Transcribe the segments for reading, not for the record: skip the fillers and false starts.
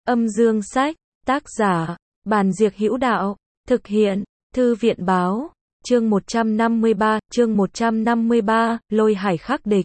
Âm dương sách, tác giả, Bàn Diệc Hữu Đạo, thực hiện, Thư viện báo, chương 153, Lôi Hải khắc địch.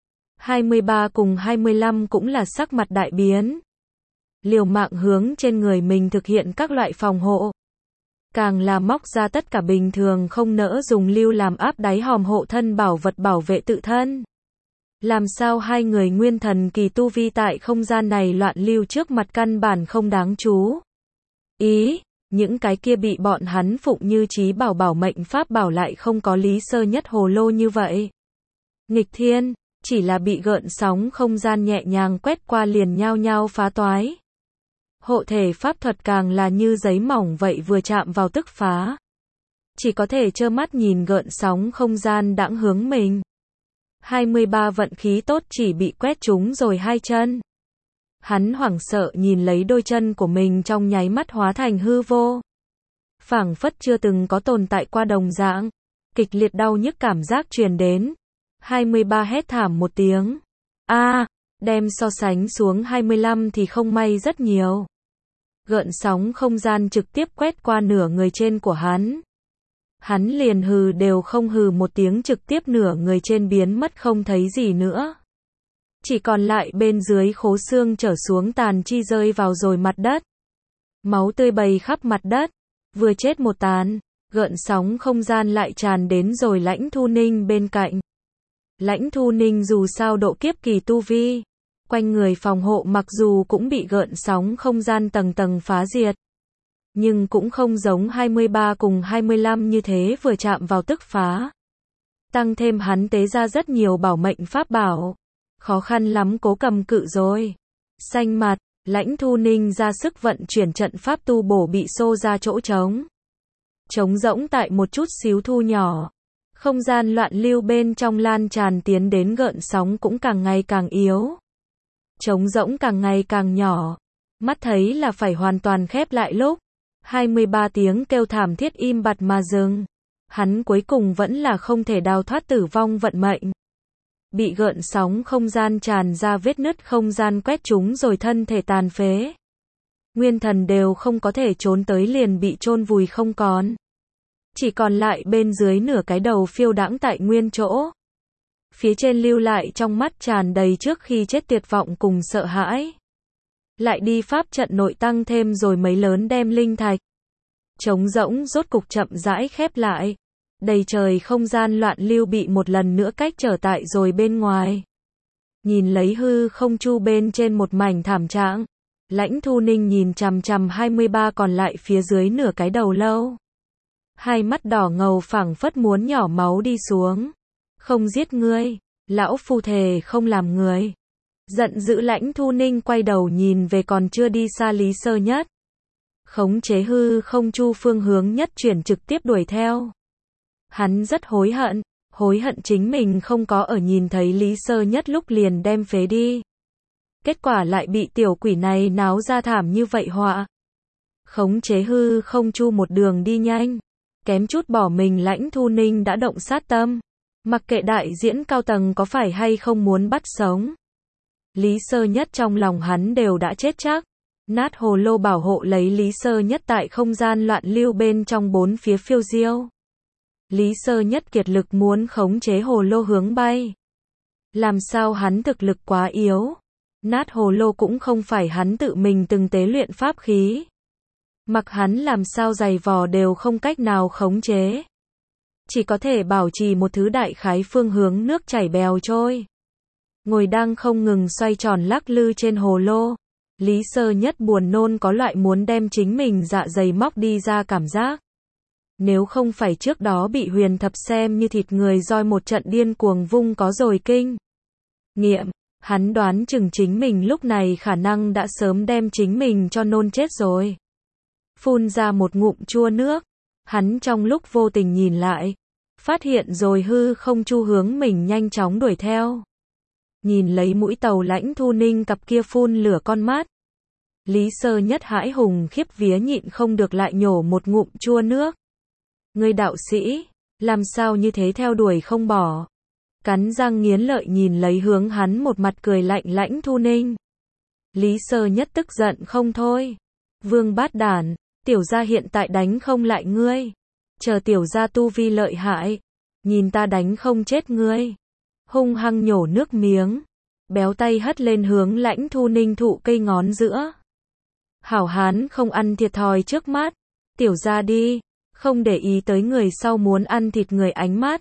23 cùng 25 cũng là sắc mặt đại biến. Liều mạng hướng trên người mình thực hiện các loại phòng hộ. Càng là móc ra tất cả bình thường không nỡ dùng lưu làm áp đáy hòm hộ thân bảo vật bảo vệ tự thân. Làm sao hai người nguyên thần kỳ tu vi tại không gian này loạn lưu trước mặt căn bản không đáng chú ý, những cái kia bị bọn hắn phụng như trí bảo bảo mệnh pháp bảo lại không có Lý Sơ Nhất hồ lô như vậy. Nghịch thiên, chỉ là bị gợn sóng không gian nhẹ nhàng quét qua liền nhao nhao phá toái. Hộ thể pháp thuật càng là như giấy mỏng vậy vừa chạm vào tức phá. Chỉ có thể trơ mắt nhìn gợn sóng không gian đãng hướng mình. 23 vận khí tốt chỉ bị quét trúng rồi hai chân. Hắn hoảng sợ nhìn lấy đôi chân của mình trong nháy mắt hóa thành hư vô. Phảng phất chưa từng có tồn tại qua đồng dạng. Kịch liệt đau nhức cảm giác truyền đến. 23 hét thảm một tiếng. Đem so sánh xuống 25 thì không may rất nhiều. Gợn sóng không gian trực tiếp quét qua nửa người trên của hắn. Hắn liền hừ đều không hừ một tiếng, trực tiếp nửa người trên biến mất không thấy gì nữa. Chỉ còn lại bên dưới khố xương trở xuống tàn chi rơi vào rồi mặt đất. Máu tươi bầy khắp mặt đất. Vừa chết một tàn, gợn sóng không gian lại tràn đến rồi Lãnh Thu Ninh bên cạnh. Lãnh Thu Ninh dù sao độ kiếp kỳ tu vi. Quanh người phòng hộ mặc dù cũng bị gợn sóng không gian tầng tầng phá diệt. Nhưng cũng không giống 23 cùng 25 như thế vừa chạm vào tức phá. Tăng thêm hắn tế ra rất nhiều bảo mệnh pháp bảo. Khó khăn lắm cố cầm cự rồi. Xanh mặt, Lãnh Thu Ninh ra sức vận chuyển trận pháp tu bổ bị xô ra chỗ trống. Trống rỗng tại một chút xíu thu nhỏ. Không gian loạn lưu bên trong lan tràn tiến đến gợn sóng cũng càng ngày càng yếu. Trống rỗng càng ngày càng nhỏ. Mắt thấy là phải hoàn toàn khép lại lúc. 23 tiếng kêu thảm thiết im bặt mà dừng. Hắn cuối cùng vẫn là không thể đào thoát tử vong vận mệnh. Bị gợn sóng không gian tràn ra vết nứt không gian quét trúng rồi thân thể tàn phế. Nguyên thần đều không có thể trốn tới liền bị chôn vùi không còn. Chỉ còn lại bên dưới nửa cái đầu phiêu đãng tại nguyên chỗ. Phía trên lưu lại trong mắt tràn đầy trước khi chết tuyệt vọng cùng sợ hãi. Lại đi pháp trận nội tăng thêm rồi mấy lớn đem linh thạch. Trống rỗng rốt cục chậm rãi khép lại. Đầy trời không gian loạn lưu bị một lần nữa cách trở tại rồi bên ngoài. Nhìn lấy hư không chu bên trên một mảnh thảm trạng. Lãnh Thu Ninh nhìn chằm chằm 23 còn lại phía dưới nửa cái đầu lâu. Hai mắt đỏ ngầu phảng phất muốn nhỏ máu đi xuống. Không giết ngươi, lão phu thề không làm người. Giận dữ Lãnh Thu Ninh quay đầu nhìn về còn chưa đi xa Lý Sơ Nhất. Khống chế hư không chu phương hướng nhất chuyển trực tiếp đuổi theo. Hắn rất hối hận chính mình không có ở nhìn thấy Lý Sơ Nhất lúc liền đem phế đi. Kết quả lại bị tiểu quỷ này náo ra thảm như vậy họa. Khống chế hư không chu một đường đi nhanh. Kém chút bỏ mình Lãnh Thu Ninh đã động sát tâm. Mặc kệ đại diễn cao tầng có phải hay không muốn bắt sống. Lý Sơ Nhất trong lòng hắn đều đã chết chắc. Nát hồ lô bảo hộ lấy Lý Sơ Nhất tại không gian loạn lưu bên trong bốn phía phiêu diêu. Lý Sơ Nhất kiệt lực muốn khống chế hồ lô hướng bay. Làm sao hắn thực lực quá yếu. Nát hồ lô cũng không phải hắn tự mình từng tế luyện pháp khí. Mặc hắn làm sao giày vò đều không cách nào khống chế. Chỉ có thể bảo trì một thứ đại khái phương hướng nước chảy bèo trôi. Ngồi đang không ngừng xoay tròn lắc lư trên hồ lô. Lý Sơ Nhất buồn nôn có loại muốn đem chính mình dạ dày móc đi ra cảm giác. Nếu không phải trước đó bị Huyền Thập xem như thịt người roi một trận điên cuồng vung có rồi kinh nghiệm, hắn đoán chừng chính mình lúc này khả năng đã sớm đem chính mình cho nôn chết rồi. Phun ra một ngụm chua nước, hắn trong lúc vô tình nhìn lại, phát hiện rồi hư không chu hướng mình nhanh chóng đuổi theo. Nhìn lấy mũi tàu Lãnh Thu Ninh cặp kia phun lửa con mắt. Lý Sơ Nhất hãi hùng khiếp vía nhịn không được lại nhổ một ngụm chua nước. Ngươi đạo sĩ, làm sao như thế theo đuổi không bỏ. Cắn răng nghiến lợi nhìn lấy hướng hắn một mặt cười lạnh Lãnh Thu Ninh. Lý Sơ Nhất tức giận không thôi. Vương bát đản, tiểu gia hiện tại đánh không lại ngươi. Chờ tiểu gia tu vi lợi hại, nhìn ta đánh không chết ngươi. Hung hăng nhổ nước miếng, béo tay hất lên hướng Lãnh Thu Ninh thụ cây ngón giữa. Hảo hán không ăn thiệt thòi trước mắt, tiểu gia đi, không để ý tới người sau muốn ăn thịt người ánh mắt.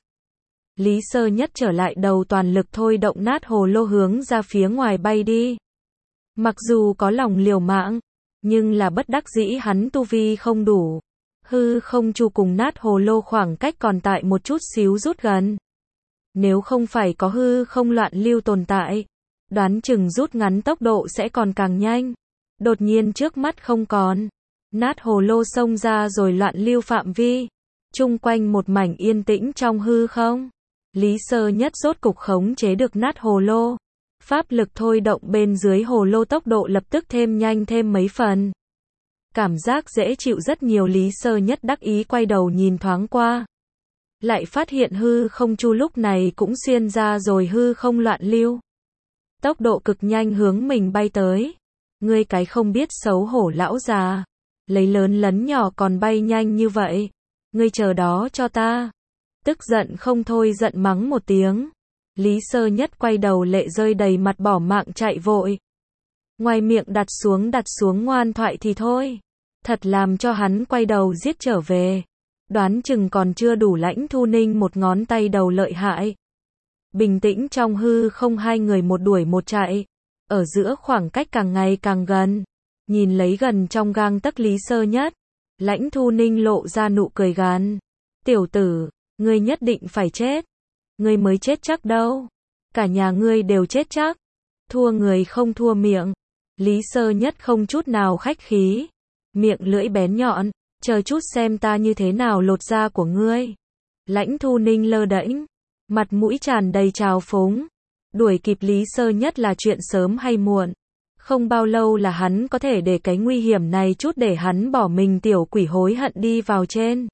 Lý Sơ Nhất trở lại đầu toàn lực thôi động nát hồ lô hướng ra phía ngoài bay đi. Mặc dù có lòng liều mạng, nhưng là bất đắc dĩ hắn tu vi không đủ. Hư không chu cùng nát hồ lô khoảng cách còn tại một chút xíu rút gần. Nếu không phải có hư không loạn lưu tồn tại, đoán chừng rút ngắn tốc độ sẽ còn càng nhanh. Đột nhiên trước mắt không còn. Nát hồ lô xông ra rồi loạn lưu phạm vi. Chung quanh một mảnh yên tĩnh trong hư không. Lý Sơ Nhất rốt cục khống chế được nát hồ lô. Pháp lực thôi động bên dưới hồ lô tốc độ lập tức thêm nhanh thêm mấy phần. Cảm giác dễ chịu rất nhiều. Lý Sơ Nhất đắc ý quay đầu nhìn thoáng qua. Lại phát hiện hư không chu lúc này cũng xuyên ra rồi hư không loạn lưu. Tốc độ cực nhanh hướng mình bay tới. Ngươi cái không biết xấu hổ lão già. Lấy lớn lấn nhỏ còn bay nhanh như vậy. Ngươi chờ đó cho ta. Tức giận không thôi giận mắng một tiếng. Lý Sơ Nhất quay đầu lệ rơi đầy mặt bỏ mạng chạy vội. Ngoài miệng đặt xuống ngoan thoại thì thôi. Thật làm cho hắn quay đầu giết trở về. Đoán chừng còn chưa đủ Lãnh Thu Ninh một ngón tay đầu lợi hại. Bình tĩnh trong hư không hai người một đuổi một chạy. Ở giữa khoảng cách càng ngày càng gần. Nhìn lấy gần trong gang tấc Lý Sơ Nhất. Lãnh Thu Ninh lộ ra nụ cười gàn. Tiểu tử, ngươi nhất định phải chết. Ngươi mới chết chắc đâu. Cả nhà ngươi đều chết chắc. Thua người không thua miệng. Lý Sơ Nhất không chút nào khách khí. Miệng lưỡi bén nhọn. Chờ chút xem ta như thế nào lột da của ngươi. Lãnh Thu Ninh lơ đễnh. Mặt mũi tràn đầy trào phúng. Đuổi kịp Lý Sơ Nhất là chuyện sớm hay muộn. Không bao lâu là hắn có thể để cái nguy hiểm này chút để hắn bỏ mình tiểu quỷ hối hận đi vào trên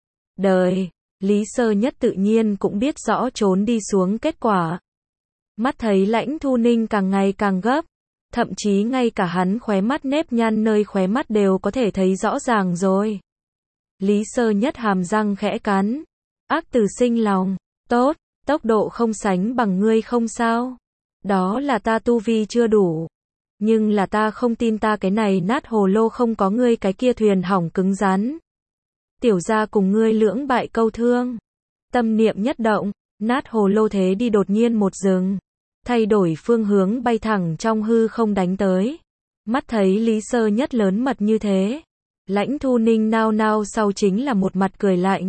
đời. Lý Sơ Nhất tự nhiên cũng biết rõ trốn đi xuống kết quả. Mắt thấy Lãnh Thu Ninh càng ngày càng gấp. Thậm chí ngay cả hắn khóe mắt nếp nhăn nơi khóe mắt đều có thể thấy rõ ràng rồi. Lý Sơ Nhất hàm răng khẽ cắn. Ác từ sinh lòng. Tốt, tốc độ không sánh bằng ngươi không sao. Đó là ta tu vi chưa đủ. Nhưng là ta không tin ta cái này nát hồ lô không có ngươi cái kia thuyền hỏng cứng rắn. Tiểu gia cùng ngươi lưỡng bại câu thương. Tâm niệm nhất động, nát hồ lô thế đi đột nhiên một dừng. Thay đổi phương hướng bay thẳng trong hư không đánh tới. Mắt thấy Lý Sơ Nhất lớn mật như thế. Lãnh Thu Ninh nao nao sau chính là một mặt cười lạnh.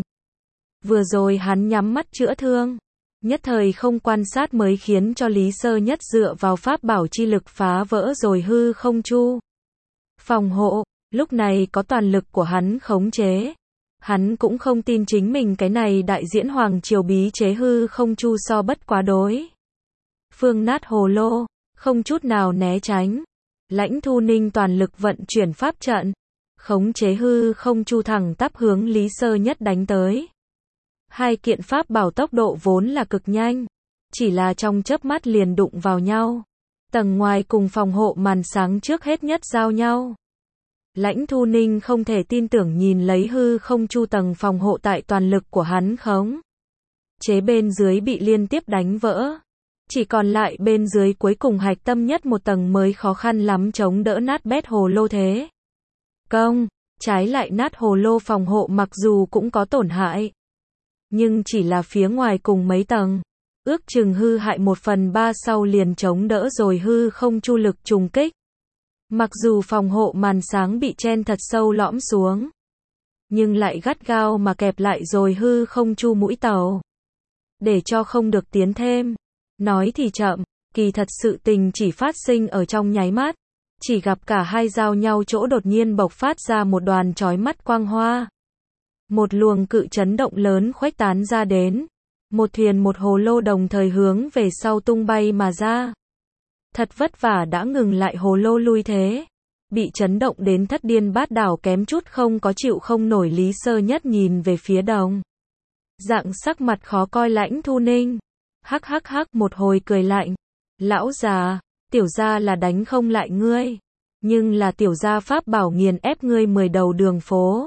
Vừa rồi hắn nhắm mắt chữa thương. Nhất thời không quan sát mới khiến cho Lý Sơ Nhất dựa vào pháp bảo chi lực phá vỡ rồi hư không chu. Phòng hộ, lúc này có toàn lực của hắn khống chế. Hắn cũng không tin chính mình cái này đại diễn hoàng triều bí chế hư không chu so bất quá đối. Phương nát hồ lô, không chút nào né tránh. Lãnh Thu Ninh toàn lực vận chuyển pháp trận. Khống chế hư không chu thẳng tắp hướng Lý Sơ Nhất đánh tới. Hai kiện pháp bảo tốc độ vốn là cực nhanh. Chỉ là trong chớp mắt liền đụng vào nhau. Tầng ngoài cùng phòng hộ màn sáng trước hết nhất giao nhau. Lãnh Thu Ninh không thể tin tưởng nhìn lấy hư không chu tầng phòng hộ tại toàn lực của hắn khống chế bên dưới bị liên tiếp đánh vỡ. Chỉ còn lại bên dưới cuối cùng hạch tâm nhất một tầng mới khó khăn lắm chống đỡ nát bét hồ lô thế. Công, trái lại nát hồ lô phòng hộ mặc dù cũng có tổn hại. Nhưng chỉ là phía ngoài cùng mấy tầng. Ước chừng hư hại 1/3 sau liền chống đỡ rồi hư không chu lực trùng kích. Mặc dù phòng hộ màn sáng bị chen thật sâu lõm xuống. Nhưng lại gắt gao mà kẹp lại rồi hư không chu mũi tàu. Để cho không được tiến thêm. Nói thì chậm, kỳ thật sự tình chỉ phát sinh ở trong nháy mắt. Chỉ gặp cả hai giao nhau chỗ đột nhiên bộc phát ra một đoàn chói mắt quang hoa. Một luồng cự chấn động lớn khuếch tán ra đến. Một thuyền một hồ lô đồng thời hướng về sau tung bay mà ra. Thật vất vả đã ngừng lại hồ lô lui thế. Bị chấn động đến thất điên bát đảo kém chút không có chịu không nổi. Lý Sơ Nhất nhìn về phía đồng. Dạng sắc mặt khó coi Lãnh Thu Ninh. Hắc hắc hắc một hồi cười lạnh. Lão già, tiểu gia là đánh không lại ngươi, nhưng là tiểu gia pháp bảo nghiền ép ngươi 10 đầu đường phố.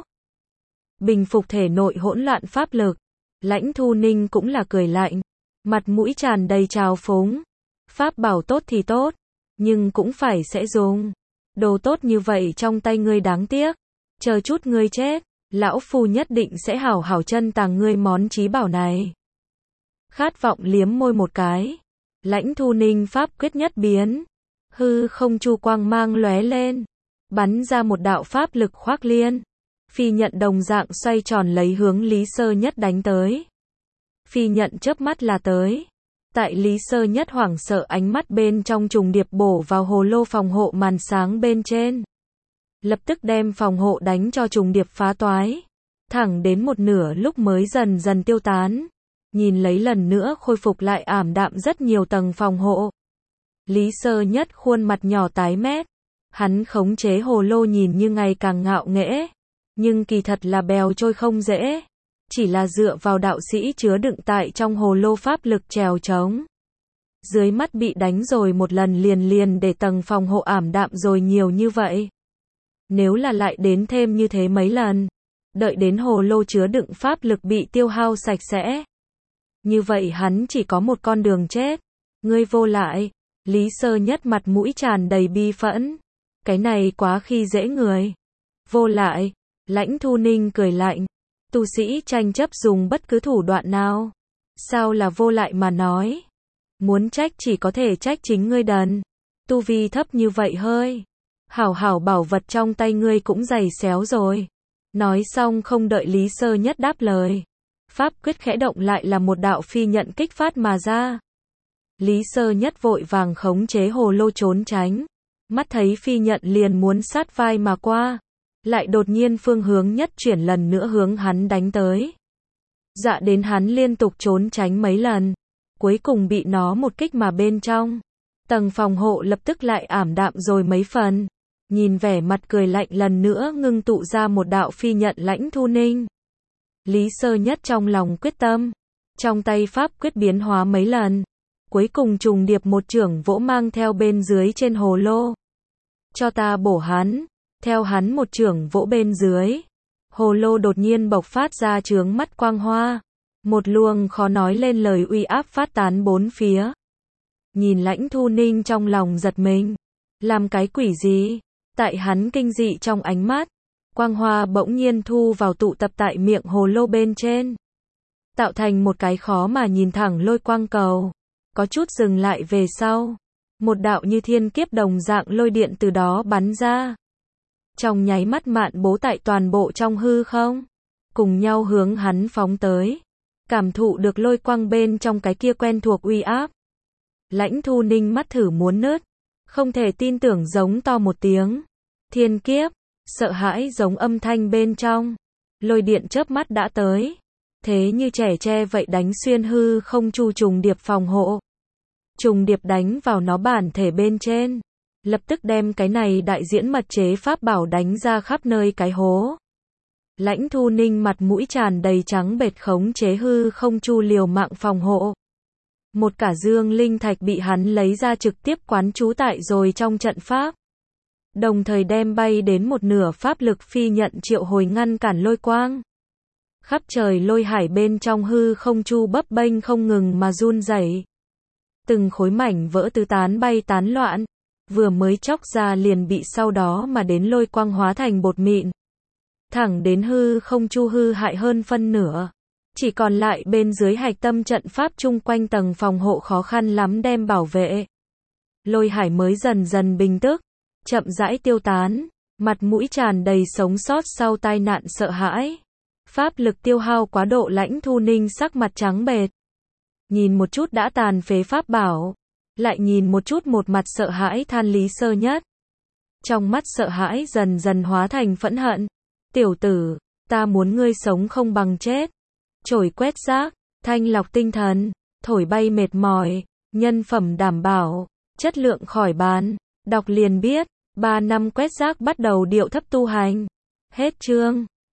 Bình phục thể nội hỗn loạn pháp lực, Lãnh Thu Ninh cũng là cười lạnh, mặt mũi tràn đầy trào phúng. Pháp bảo tốt thì tốt, nhưng cũng phải sẽ dùng. Đồ tốt như vậy trong tay ngươi đáng tiếc, chờ chút ngươi chết, lão phu nhất định sẽ hảo hảo chân tàng ngươi món trí bảo này. Khát vọng liếm môi một cái, Lãnh Thu Ninh pháp quyết nhất biến, hư không chu quang mang lóe lên, bắn ra một đạo pháp lực khoác liên. Phi nhận đồng dạng xoay tròn lấy hướng Lý Sơ Nhất đánh tới. Phi nhận chớp mắt là tới. Tại Lý Sơ Nhất hoảng sợ ánh mắt bên trong trùng điệp bổ vào hồ lô phòng hộ màn sáng bên trên. Lập tức đem phòng hộ đánh cho trùng điệp phá toái. Thẳng đến một nửa lúc mới dần dần tiêu tán. Nhìn lấy lần nữa khôi phục lại ảm đạm rất nhiều tầng phòng hộ. Lý Sơ Nhất khuôn mặt nhỏ tái mét. Hắn khống chế hồ lô nhìn như ngày càng ngạo nghễ. Nhưng kỳ thật là bèo trôi không dễ. Chỉ là dựa vào đạo sĩ chứa đựng tại trong hồ lô pháp lực trèo trống. Dưới mắt bị đánh rồi một lần liền để tầng phòng hộ ảm đạm rồi nhiều như vậy. Nếu là lại đến thêm như thế mấy lần, đợi đến hồ lô chứa đựng pháp lực bị tiêu hao sạch sẽ. Như vậy hắn chỉ có một con đường chết. Ngươi vô lại. Lý Sơ Nhất mặt mũi tràn đầy bi phẫn. Cái này quá khi dễ người. Vô lại. Lãnh Thu Ninh cười lạnh. Tu sĩ tranh chấp dùng bất cứ thủ đoạn nào. Sao là vô lại mà nói. Muốn trách chỉ có thể trách chính ngươi đần. Tu vi thấp như vậy hơi. Hảo hảo bảo vật trong tay ngươi cũng dày xéo rồi. Nói xong không đợi Lý Sơ Nhất đáp lời. Pháp quyết khẽ động lại là một đạo phi nhận kích phát mà ra. Lý Sơ Nhất vội vàng khống chế hồ lô trốn tránh. Mắt thấy phi nhận liền muốn sát vai mà qua. Lại đột nhiên phương hướng nhất chuyển lần nữa hướng hắn đánh tới. Dạ đến hắn liên tục trốn tránh mấy lần. Cuối cùng bị nó một kích mà bên trong. Tầng phòng hộ lập tức lại ảm đạm rồi mấy phần. Nhìn vẻ mặt cười lạnh lần nữa ngưng tụ ra một đạo phi nhận Lãnh Thu Ninh. Lý Sơ Nhất trong lòng quyết tâm. Trong tay pháp quyết biến hóa mấy lần. Cuối cùng trùng điệp một chưởng vỗ mang theo bên dưới trên hồ lô. Cho ta bổ hắn. Theo hắn một chưởng vỗ bên dưới. Hồ lô đột nhiên bộc phát ra chướng mắt quang hoa. Một luồng khó nói lên lời uy áp phát tán bốn phía. Nhìn Lãnh Thu Ninh trong lòng giật mình. Làm cái quỷ gì? Tại hắn kinh dị trong ánh mắt. Quang hoa bỗng nhiên thu vào tụ tập tại miệng hồ lô bên trên. Tạo thành một cái khó mà nhìn thẳng lôi quang cầu. Có chút dừng lại về sau. Một đạo như thiên kiếp đồng dạng lôi điện từ đó bắn ra. Trong nháy mắt mạn bố tại toàn bộ trong hư không. Cùng nhau hướng hắn phóng tới. Cảm thụ được lôi quang bên trong cái kia quen thuộc uy áp. Lãnh Thu Ninh mắt thử muốn nứt. Không thể tin tưởng giống to một tiếng. Thiên kiếp. Sợ hãi giống âm thanh bên trong. Lôi điện chớp mắt đã tới. Thế như trẻ tre vậy đánh xuyên hư không chu trùng điệp phòng hộ. Trùng điệp đánh vào nó bản thể bên trên. Lập tức đem cái này đại diễn mật chế pháp bảo đánh ra khắp nơi cái hố. Lãnh Thu Ninh mặt mũi tràn đầy trắng bệch khống chế hư không chu liều mạng phòng hộ. Một cả dương linh thạch bị hắn lấy ra trực tiếp quán trú tại rồi trong trận pháp. Đồng thời đem bay đến một nửa pháp lực phi nhận triệu hồi ngăn cản lôi quang. Khắp trời lôi hải bên trong hư không chu bấp bênh không ngừng mà run rẩy. Từng khối mảnh vỡ tứ tán bay tán loạn. Vừa mới chóc ra liền bị sau đó mà đến lôi quang hóa thành bột mịn. Thẳng đến hư không chu hư hại hơn phân nửa. Chỉ còn lại bên dưới hạch tâm trận pháp chung quanh tầng phòng hộ khó khăn lắm đem bảo vệ. Lôi hải mới dần dần bình tức. Chậm rãi tiêu tán. Mặt mũi tràn đầy sống sót sau tai nạn sợ hãi. Pháp lực tiêu hao quá độ Lãnh Thu Ninh sắc mặt trắng bệch. Nhìn một chút đã tàn phế pháp bảo. Lại nhìn một chút một mặt sợ hãi than Lý Sơ Nhất. Trong mắt sợ hãi dần dần hóa thành phẫn hận. Tiểu tử, ta muốn ngươi sống không bằng chết. Chổi quét rác, thanh lọc tinh thần, thổi bay mệt mỏi, nhân phẩm đảm bảo, chất lượng khỏi bàn. Đọc liền biết, 3 năm quét rác bắt đầu điệu thấp tu hành. Hết chương.